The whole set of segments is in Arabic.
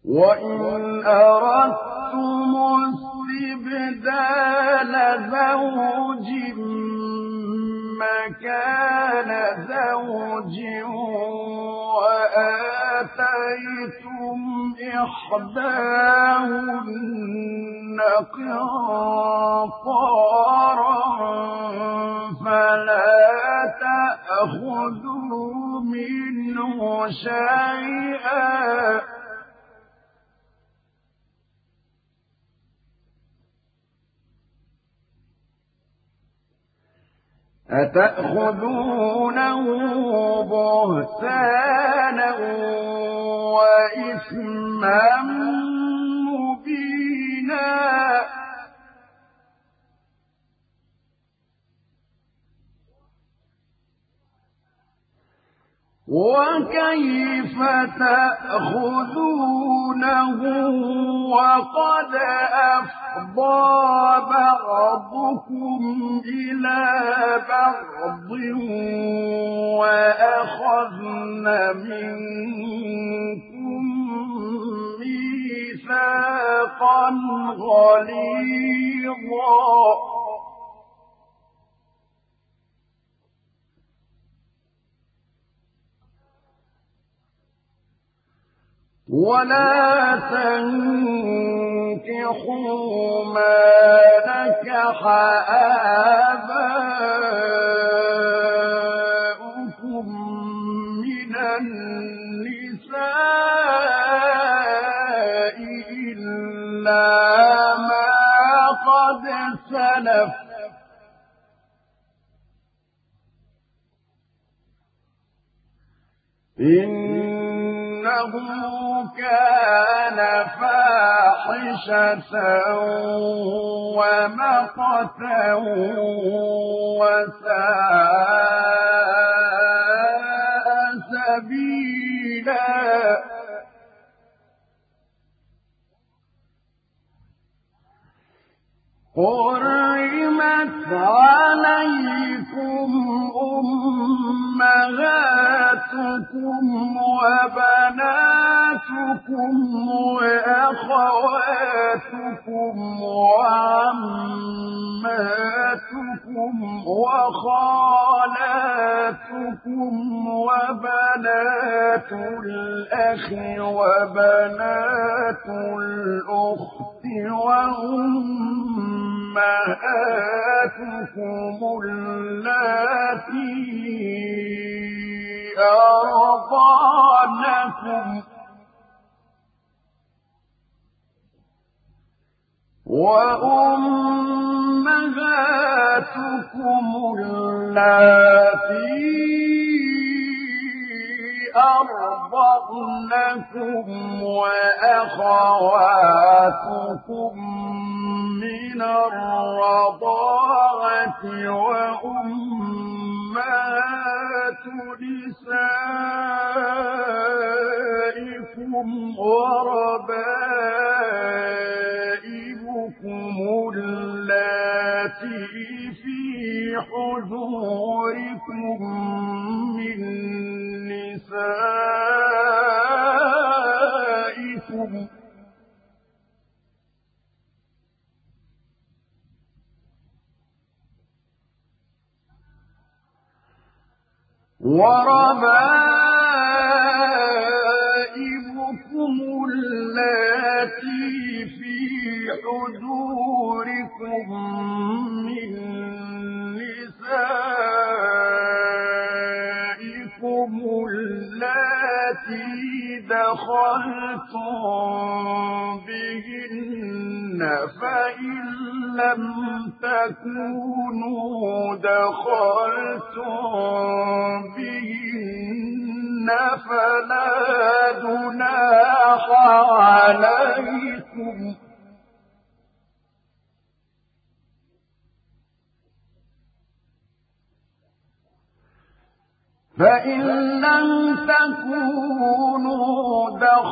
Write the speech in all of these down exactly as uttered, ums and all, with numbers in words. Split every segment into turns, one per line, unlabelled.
وإن أردتم استبدال زوج مكان زوج وآتيتم إحداهن قنطارا فلا تأخذوا منه شيئا أتأخذونه بهتانا وإثما مبينا وكيف تأخذونه وقد أفضى بعضكم إلى بعض وأخذن منكم ميثاقا غليظا ولا تنكحوا ما نكح آباؤكم من النساء إلا ما قد سلف إنه كان فاحشة ومقتا وساء سبيلا حرمت عليكم أمهاتكم وبناتكم وأخواتكم وعماتكم وخالاتكم وبنات الأخ وبنات الأخت وأمهاتكم اللاتي أرضعنكم وأمهاتكم اللاتي أرضعنكم وأخواتكم من الرضاعة وأمهات نسائكم وربائبكم اللاتي في حجوركم من نسائكم وربائبكم اللاتي في حجوركم من نسائكم اللاتي دخلتم بهن فإن لم تكونوا دخلتم بهن فلا جناح عليكم فإن لم تكونوا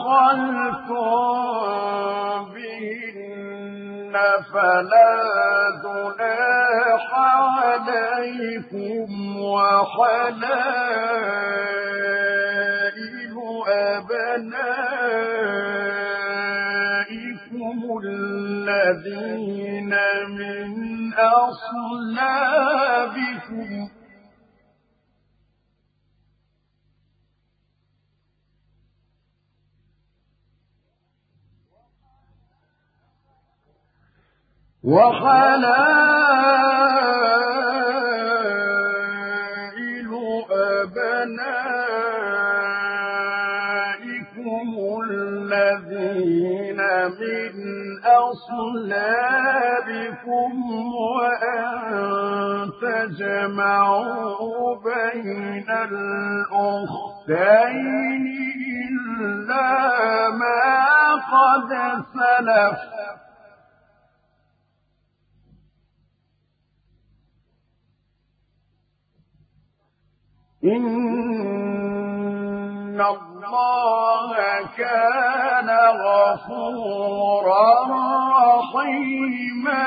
دخلتم بهن فلا جناح عليكم وحلائل أبنائكم الذين من أصلابكم وحلائل أبنائكم الذين من أصلابكم وأن تجمعوا بين الأختين إلا ما قد سلف إن الله كان غفورا رحيما